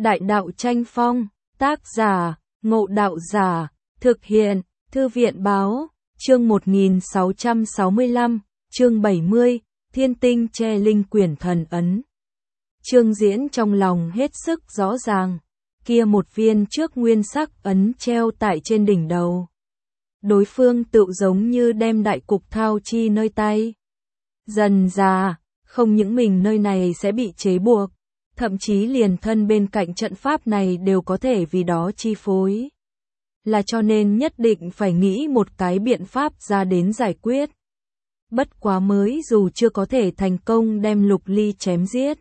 Đại đạo tranh phong, tác giả, Ngộ Đạo Giả, thực hiện, Thư viện báo, chương 1665, chương 70, Thiên tinh che linh quyển thần ấn. Trương Diễn trong lòng hết sức rõ ràng, kia một viên trước nguyên sắc ấn treo tại trên đỉnh đầu. Đối phương tự giống như đem đại cục thao chi nơi tay. Dần dà, không những mình nơi này sẽ bị chế buộc, thậm chí liền thân bên cạnh trận pháp này đều có thể vì đó chi phối. Là cho nên nhất định phải nghĩ một cái biện pháp ra đến giải quyết. Bất quá mới dù chưa có thể thành công đem Lục Ly chém giết,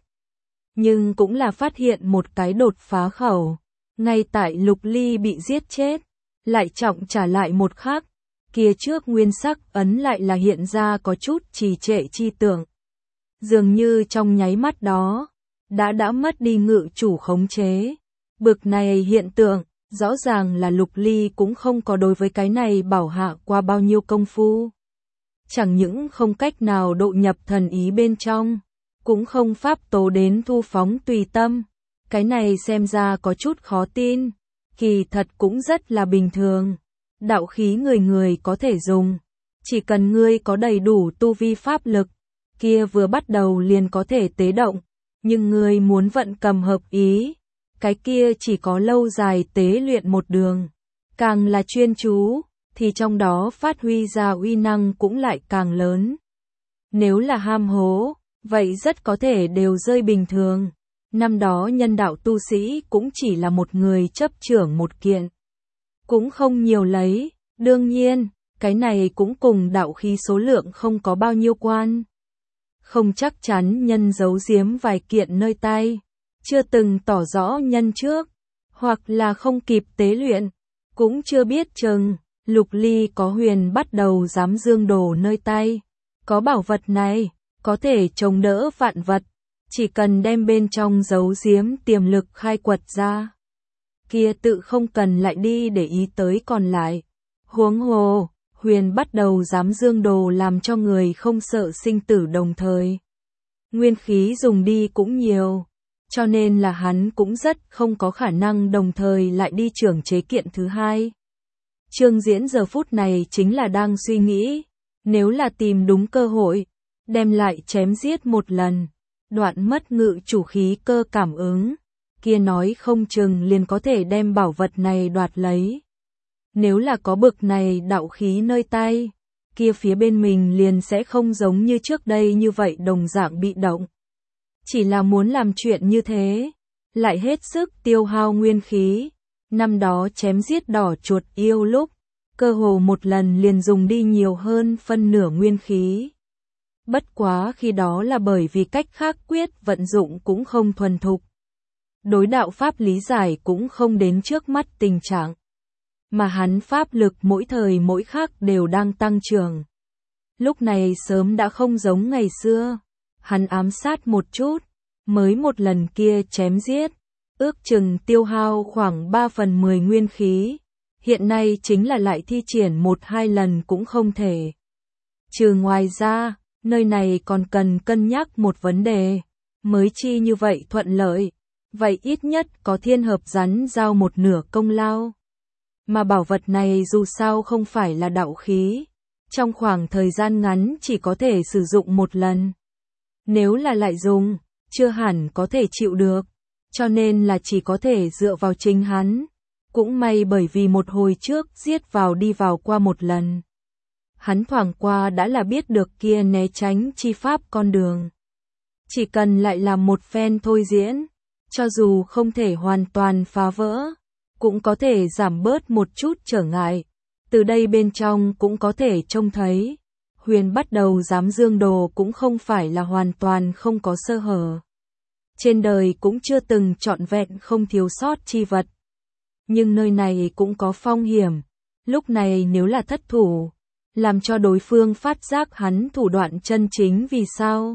nhưng cũng là phát hiện một cái đột phá khẩu. Ngay tại Lục Ly bị giết chết, lại trọng trả lại một khắc, kia trước nguyên sắc ấn lại là hiện ra có chút trì trệ chi tưởng. Dường như trong nháy mắt đó, đã mất đi ngự chủ khống chế. Bực này hiện tượng, rõ ràng là Lục Ly cũng không có đối với cái này bảo hạ qua bao nhiêu công phu. Chẳng những không cách nào độ nhập thần ý bên trong, cũng không pháp tố đến thu phóng tùy tâm. Cái này xem ra có chút khó tin, kỳ thật cũng rất là bình thường. Đạo khí người người có thể dùng, chỉ cần ngươi có đầy đủ tu vi pháp lực, kia vừa bắt đầu liền có thể tế động, nhưng ngươi muốn vận cầm hợp ý, cái kia chỉ có lâu dài tế luyện một đường, càng là chuyên chú, thì trong đó phát huy ra uy năng cũng lại càng lớn. Nếu là ham hố, vậy rất có thể đều rơi bình thường. Năm đó nhân đạo tu sĩ cũng chỉ là một người chấp trưởng một kiện, cũng không nhiều lấy, đương nhiên, cái này cũng cùng đạo khí số lượng không có bao nhiêu quan. Không chắc chắn nhân giấu giếm vài kiện nơi tay, chưa từng tỏ rõ nhân trước, hoặc là không kịp tế luyện, cũng chưa biết chừng. Lục Ly có huyền bắt đầu dám dương đồ nơi tay, có bảo vật này, có thể chống đỡ vạn vật, chỉ cần đem bên trong giấu giếm tiềm lực khai quật ra, kia tự không cần lại đi để ý tới còn lại. Huống hồ, huyền bắt đầu dám dương đồ làm cho người không sợ sinh tử đồng thời. Nguyên khí dùng đi cũng nhiều, cho nên là hắn cũng rất không có khả năng đồng thời lại đi trưởng chế kiện thứ hai. Trương Diễn giờ phút này chính là đang suy nghĩ, nếu là tìm đúng cơ hội, đem lại chém giết một lần, đoạn mất ngự chủ khí cơ cảm ứng, kia nói không chừng liền có thể đem bảo vật này đoạt lấy. Nếu là có bực này đạo khí nơi tay, kia phía bên mình liền sẽ không giống như trước đây như vậy đồng dạng bị động. Chỉ là muốn làm chuyện như thế, lại hết sức tiêu hao nguyên khí. Năm đó chém giết đỏ chuột yêu lúc, cơ hồ một lần liền dùng đi nhiều hơn phân nửa nguyên khí. Bất quá khi đó là bởi vì cách khác quyết vận dụng cũng không thuần thục. Đối đạo pháp lý giải cũng không đến trước mắt tình trạng. Mà hắn pháp lực mỗi thời mỗi khắc đều đang tăng trưởng. Lúc này sớm đã không giống ngày xưa. Hắn ám sát một chút, mới một lần kia chém giết, ước chừng tiêu hao khoảng 3/10 nguyên khí. Hiện nay chính là lại thi triển 1-2 lần cũng không thể. Trừ ngoài ra, nơi này còn cần cân nhắc một vấn đề, mới chi như vậy thuận lợi, vậy ít nhất có thiên hợp rắn giao một nửa công lao. Mà bảo vật này dù sao không phải là đạo khí, trong khoảng thời gian ngắn chỉ có thể sử dụng một lần. Nếu là lại dùng, chưa hẳn có thể chịu được, cho nên là chỉ có thể dựa vào chính hắn. Cũng may bởi vì một hồi trước giết vào đi vào qua một lần, hắn thoảng qua đã là biết được kia né tránh chi pháp con đường. Chỉ cần lại làm một phen thôi diễn, cho dù không thể hoàn toàn phá vỡ, cũng có thể giảm bớt một chút trở ngại. Từ đây bên trong cũng có thể trông thấy, huyền bắt đầu dám dương đồ cũng không phải là hoàn toàn không có sơ hở. Trên đời cũng chưa từng trọn vẹn không thiếu sót chi vật. Nhưng nơi này cũng có phong hiểm, lúc này nếu là thất thủ, làm cho đối phương phát giác hắn thủ đoạn chân chính vì sao.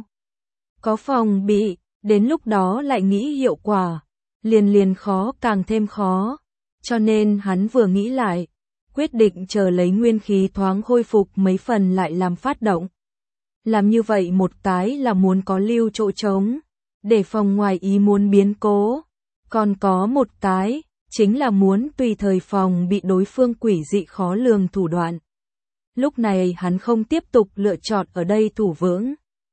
Có phòng bị, đến lúc đó lại nghĩ hiệu quả, liền khó càng thêm khó, cho nên hắn vừa nghĩ lại, quyết định chờ lấy nguyên khí thoáng khôi phục mấy phần lại làm phát động. Làm như vậy một cái là muốn có lưu chỗ trống, để phòng ngoài ý muốn biến cố. Còn có một cái, chính là muốn tùy thời phòng bị đối phương quỷ dị khó lường thủ đoạn. Lúc này hắn không tiếp tục lựa chọn ở đây thủ vững,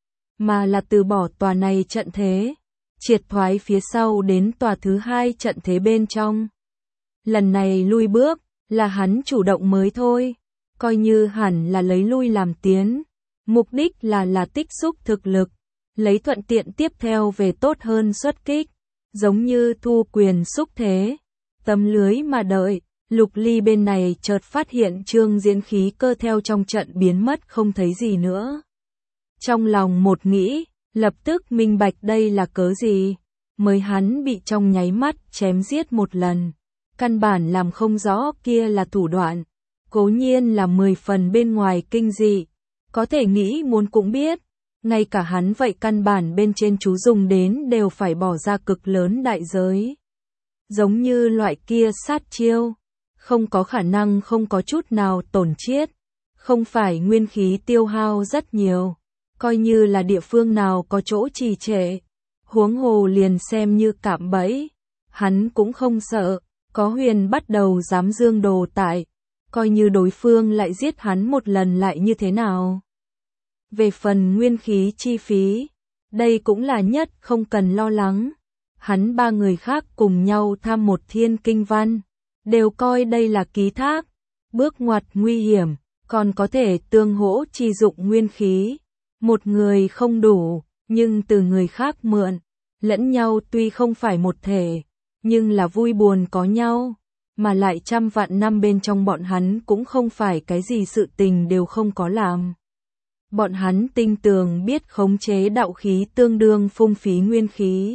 mà là từ bỏ tòa này trận thế, triệt thoái phía sau đến tòa thứ hai trận thế bên trong. Lần này lui bước, là hắn chủ động mới thôi, coi như hẳn là lấy lui làm tiến, mục đích là tích xúc thực lực, lấy thuận tiện tiếp theo về tốt hơn xuất kích, giống như thu quyền xúc thế, tấm lưới mà đợi. Lục Ly bên này chợt phát hiện Trương Diễn khí cơ theo trong trận biến mất không thấy gì nữa. Trong lòng một nghĩ, lập tức minh bạch đây là cớ gì, mới hắn bị trong nháy mắt chém giết một lần. Căn bản làm không rõ kia là thủ đoạn, cố nhiên là 10 phần bên ngoài kinh dị, có thể nghĩ muốn cũng biết, ngay cả hắn vậy căn bản bên trên chú dùng đến đều phải bỏ ra cực lớn đại giới. Giống như loại kia sát chiêu, không có khả năng không có chút nào tổn chiết, không phải nguyên khí tiêu hao rất nhiều, coi như là địa phương nào có chỗ trì trệ, huống hồ liền xem như cạm bẫy, hắn cũng không sợ, có Huyền bắt đầu dám dương đồ tại, coi như đối phương lại giết hắn một lần lại như thế nào. Về phần nguyên khí chi phí, đây cũng là nhất không cần lo lắng, hắn ba người khác cùng nhau tham một thiên kinh văn, đều coi đây là ký thác, bước ngoặt nguy hiểm, còn có thể tương hỗ chi dụng nguyên khí. Một người không đủ, nhưng từ người khác mượn, lẫn nhau tuy không phải một thể, nhưng là vui buồn có nhau, mà lại trăm vạn năm bên trong bọn hắn cũng không phải cái gì sự tình đều không có làm. Bọn hắn tinh tường biết khống chế đạo khí tương đương phung phí nguyên khí.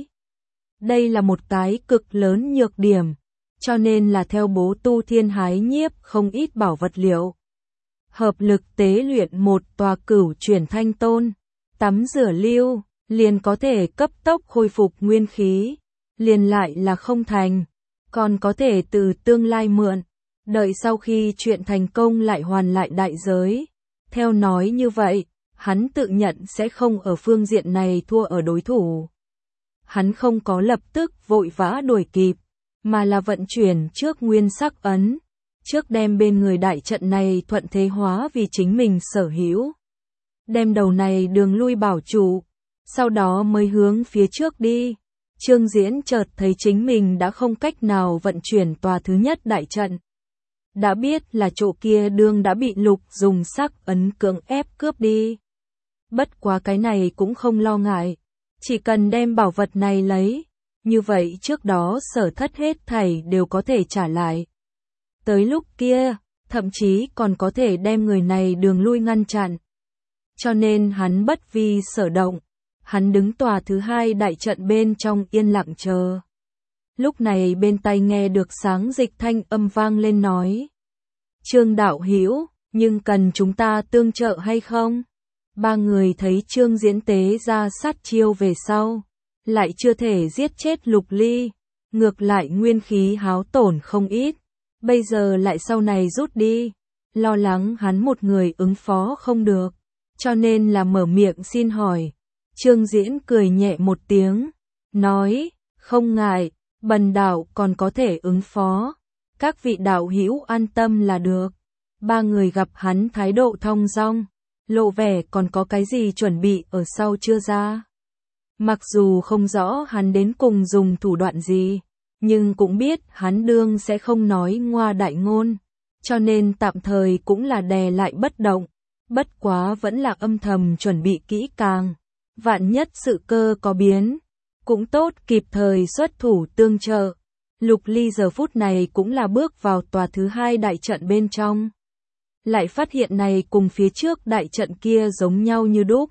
Đây là một cái cực lớn nhược điểm, cho nên là theo Bố Tu Thiên hái nhiếp không ít bảo vật liệu. Hợp lực tế luyện một tòa cửu chuyển thanh tôn, tắm rửa lưu, liền có thể cấp tốc khôi phục nguyên khí, liền lại là không thành, còn có thể từ tương lai mượn, đợi sau khi chuyện thành công lại hoàn lại đại giới. Theo nói như vậy, hắn tự nhận sẽ không ở phương diện này thua ở đối thủ. Hắn không có lập tức vội vã đuổi kịp, mà là vận chuyển trước nguyên sắc ấn, trước đem bên người đại trận này thuận thế hóa vì chính mình sở hữu. Đem đầu này đường lui bảo trụ, sau đó mới hướng phía trước đi. Trương Diễn chợt thấy chính mình đã không cách nào vận chuyển tòa thứ nhất đại trận. Đã biết là chỗ kia đương đã bị Lục dùng sắc ấn cưỡng ép cướp đi. Bất quá cái này cũng không lo ngại, chỉ cần đem bảo vật này lấy, như vậy trước đó sở thất hết thảy đều có thể trả lại. Tới lúc kia, thậm chí còn có thể đem người này đường lui ngăn chặn. Cho nên hắn bất vi sở động, hắn đứng tòa thứ hai đại trận bên trong yên lặng chờ. Lúc này bên tai nghe được Sáng Dịch thanh âm vang lên nói: Trương đạo hữu, nhưng cần chúng ta tương trợ hay không? Ba người thấy Trương Diễn tế ra sát chiêu về sau, lại chưa thể giết chết Lục Ly, ngược lại nguyên khí háo tổn không ít, bây giờ lại sau này rút đi, lo lắng hắn một người ứng phó không được, cho nên là mở miệng xin hỏi. Trương Diễn cười nhẹ một tiếng, nói: không ngại, bần đạo còn có thể ứng phó, các vị đạo hữu an tâm là được. Ba người gặp hắn thái độ thong dong, lộ vẻ còn có cái gì chuẩn bị ở sau chưa ra. Mặc dù không rõ hắn đến cùng dùng thủ đoạn gì, nhưng cũng biết hắn đương sẽ không nói ngoa đại ngôn, cho nên tạm thời cũng là đè lại bất động, bất quá vẫn là âm thầm chuẩn bị kỹ càng. Vạn nhất sự cơ có biến, cũng tốt kịp thời xuất thủ tương trợ. Lục Ly giờ phút này cũng là bước vào tòa thứ hai đại trận bên trong. Lại phát hiện này cùng phía trước đại trận kia giống nhau như đúc.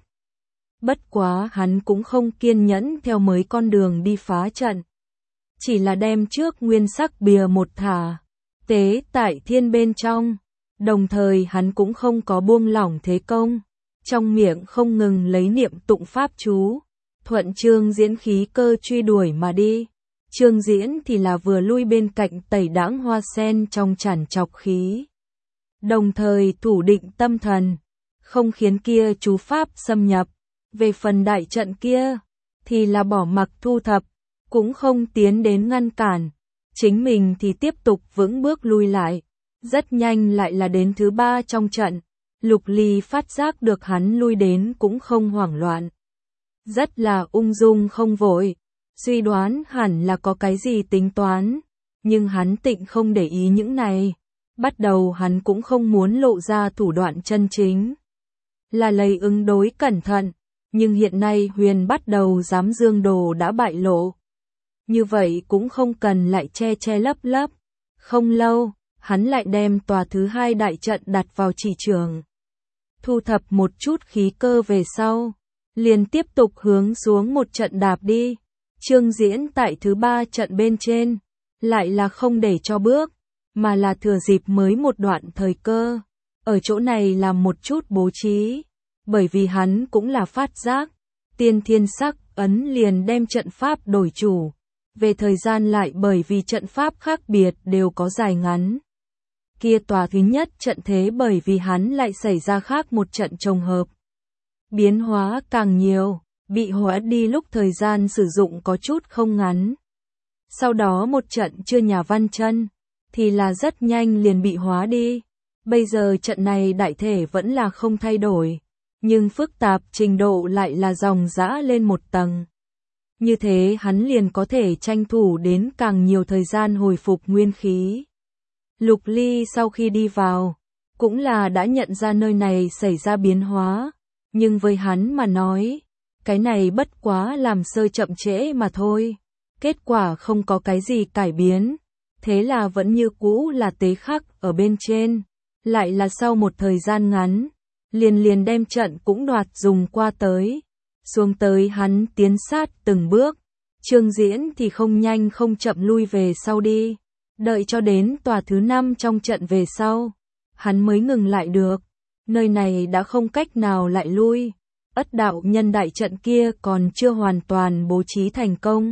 Bất quá hắn cũng không kiên nhẫn theo mấy con đường đi phá trận. Chỉ là đem trước nguyên sắc bìa một thả, tế tại thiên bên trong. Đồng thời hắn cũng không có buông lỏng thế công. Trong miệng không ngừng lấy niệm tụng pháp chú, thuận Trương Diễn khí cơ truy đuổi mà đi. Trương Diễn thì là vừa lui bên cạnh tẩy đãng hoa sen trong tràn trọc khí. Đồng thời thủ định tâm thần, không khiến kia chú pháp xâm nhập. Về phần đại trận kia, thì là bỏ mặc thu thập, cũng không tiến đến ngăn cản, chính mình thì tiếp tục vững bước lui lại. Rất nhanh lại là đến thứ 3 trong trận, Lục Ly phát giác được hắn lui đến cũng không hoảng loạn. Rất là ung dung không vội, suy đoán hẳn là có cái gì tính toán, nhưng hắn tịnh không để ý những này. Bắt đầu hắn cũng không muốn lộ ra thủ đoạn chân chính, là lấy ứng đối cẩn thận, nhưng hiện nay Huyền bắt đầu dám dương đồ đã bại lộ. Như vậy cũng không cần lại che che lấp lấp. Không lâu, hắn lại đem tòa thứ 2 đại trận đặt vào chỉ trường. Thu thập một chút khí cơ về sau, liền tiếp tục hướng xuống một trận đạp đi. Trương Diễn tại thứ 3 trận bên trên, lại là không để cho bước, mà là thừa dịp mới một đoạn thời cơ. Ở chỗ này làm một chút bố trí, bởi vì hắn cũng là phát giác, tiên thiên sắc ấn liền đem trận pháp đổi chủ. Về thời gian lại bởi vì trận pháp khác biệt đều có dài ngắn. Kia tòa thứ nhất trận thế bởi vì hắn lại xảy ra khác một trận trùng hợp. Biến hóa càng nhiều, bị hóa đi lúc thời gian sử dụng có chút không ngắn. Sau đó một trận chưa nhà văn chân, thì là rất nhanh liền bị hóa đi. Bây giờ trận này đại thể vẫn là không thay đổi, nhưng phức tạp trình độ lại là dòng dã lên một tầng. Như thế hắn liền có thể tranh thủ đến càng nhiều thời gian hồi phục nguyên khí. Lục Ly sau khi đi vào, cũng là đã nhận ra nơi này xảy ra biến hóa, nhưng với hắn mà nói, cái này bất quá làm sơ chậm trễ mà thôi. Kết quả không có cái gì cải biến, thế là vẫn như cũ là tế khắc ở bên trên, lại là sau một thời gian ngắn, liền đem trận cũng đoạt dùng qua tới. Xuống tới hắn tiến sát từng bước, Trương Diễn thì không nhanh không chậm lui về sau đi, đợi cho đến tòa thứ 5 trong trận về sau, hắn mới ngừng lại được, nơi này đã không cách nào lại lui, Ất đạo nhân đại trận kia còn chưa hoàn toàn bố trí thành công,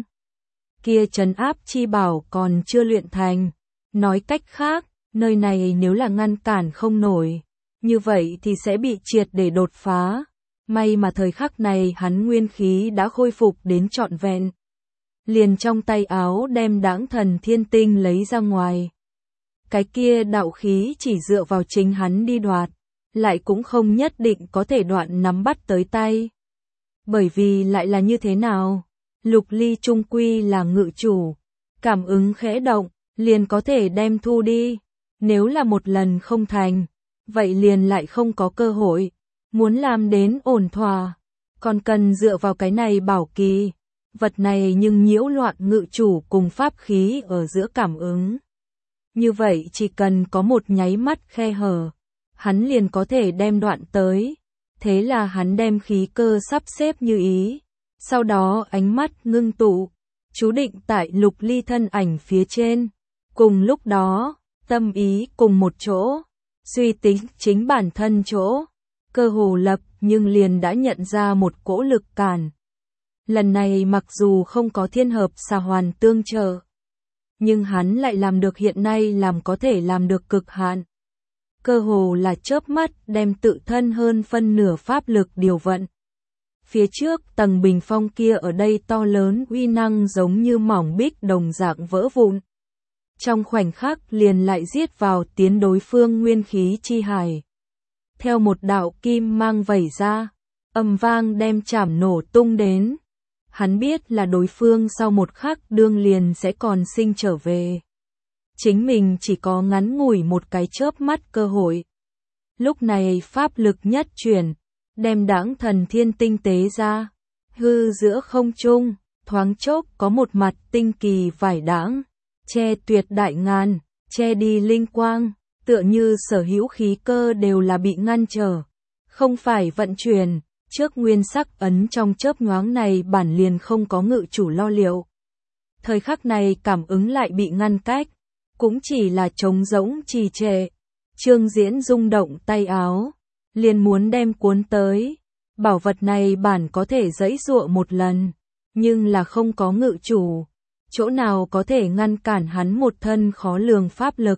kia trấn áp chi bảo còn chưa luyện thành, nói cách khác, nơi này nếu là ngăn cản không nổi, như vậy thì sẽ bị triệt để đột phá. May mà thời khắc này hắn nguyên khí đã khôi phục đến trọn vẹn. Liền trong tay áo đem Đãng Thần Thiên Tinh lấy ra ngoài. Cái kia đạo khí chỉ dựa vào chính hắn đi đoạt, lại cũng không nhất định có thể đoạn nắm bắt tới tay. Bởi vì lại là như thế nào? Lục Ly trung quy là ngự chủ, cảm ứng khẽ động, liền có thể đem thu đi. Nếu là một lần không thành, vậy liền lại không có cơ hội. Muốn làm đến ổn thỏa, còn cần dựa vào cái này bảo kỳ, vật này nhưng nhiễu loạn ngự chủ cùng pháp khí ở giữa cảm ứng. Như vậy chỉ cần có một nháy mắt khe hở, hắn liền có thể đem đoạn tới. Thế là hắn đem khí cơ sắp xếp như ý, sau đó ánh mắt ngưng tụ, chú định tại Lục Ly thân ảnh phía trên. Cùng lúc đó, tâm ý cùng một chỗ, suy tính chính bản thân chỗ. Cơ hồ lập nhưng liền đã nhận ra một cỗ lực cản. Lần này mặc dù không có thiên hợp xà hoàn tương trợ, nhưng hắn lại làm được hiện nay làm có thể làm được cực hạn. Cơ hồ là chớp mắt đem tự thân hơn phân nửa pháp lực điều vận. Phía trước tầng bình phong kia ở đây to lớn uy năng giống như mỏng bích đồng dạng vỡ vụn. Trong khoảnh khắc liền lại giết vào tiến đối phương nguyên khí chi hải. Theo một đạo kim mang vẩy ra, ầm vang đem chảm nổ tung đến. Hắn biết là đối phương sau một khắc đương liền sẽ còn sinh trở về. Chính mình chỉ có ngắn ngủi một cái chớp mắt cơ hội. Lúc này pháp lực nhất chuyển, đem Đãng Thần Thiên Tinh tế ra. Hư giữa không trung, thoáng chốc có một mặt tinh kỳ vải đãng, che tuyệt đại ngàn, che đi linh quang. Tựa như sở hữu khí cơ đều là bị ngăn trở, không phải vận chuyển, trước nguyên sắc ấn trong chớp nhoáng này bản liền không có ngự chủ lo liệu. Thời khắc này cảm ứng lại bị ngăn cách, cũng chỉ là trống rỗng trì trệ. Trương Diễn rung động tay áo, liền muốn đem cuốn tới. Bảo vật này bản có thể giãy giụa một lần, nhưng là không có ngự chủ, chỗ nào có thể ngăn cản hắn một thân khó lường pháp lực.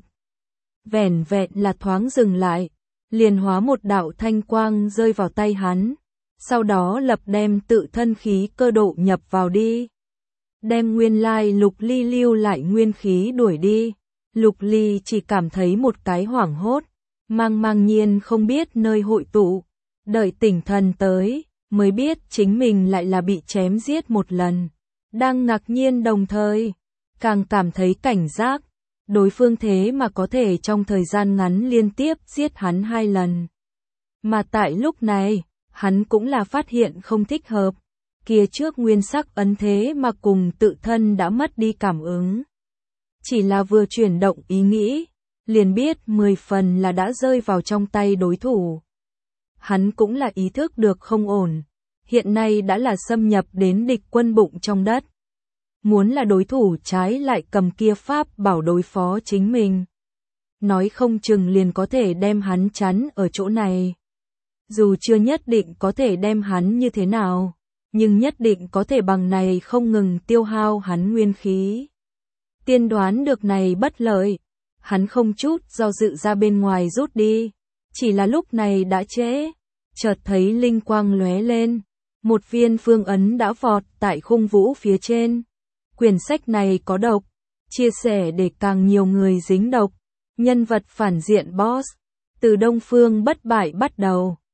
Vẻn vẹn là thoáng dừng lại, liền hóa một đạo thanh quang rơi vào tay hắn, sau đó lập đem tự thân khí cơ độ nhập vào đi. đem nguyên lai Lục Ly lưu lại nguyên khí đuổi đi. Lục Ly chỉ cảm thấy một cái hoảng hốt, mang nhiên không biết nơi hội tụ, đợi tỉnh thần tới, mới biết chính mình lại là bị chém giết một lần. Đang ngạc nhiên đồng thời, càng cảm thấy cảnh giác, đối phương thế mà có thể trong thời gian ngắn liên tiếp giết hắn 2 lần. Mà tại lúc này, hắn cũng là phát hiện không thích hợp, kia trước nguyên sắc ấn thế mà cùng tự thân đã mất đi cảm ứng. Chỉ là vừa chuyển động ý nghĩ, liền biết 10 phần là đã rơi vào trong tay đối thủ. Hắn cũng là ý thức được không ổn, hiện nay đã là xâm nhập đến địch quân bụng trong đất. Muốn là đối thủ trái lại cầm kia pháp bảo đối phó chính mình. Nói không chừng liền có thể đem hắn chắn ở chỗ này. Dù chưa nhất định có thể đem hắn như thế nào, nhưng nhất định có thể bằng này không ngừng tiêu hao hắn nguyên khí. Tiên đoán được này bất lợi, hắn không chút do dự ra bên ngoài rút đi, chỉ là lúc này đã trễ, chợt thấy linh quang lóe lên, một viên phương ấn đã vọt tại khung vũ phía trên. Quyển sách này có độc, chia sẻ để càng nhiều người dính độc, nhân vật phản diện boss, từ Đông Phương bất bại bắt đầu.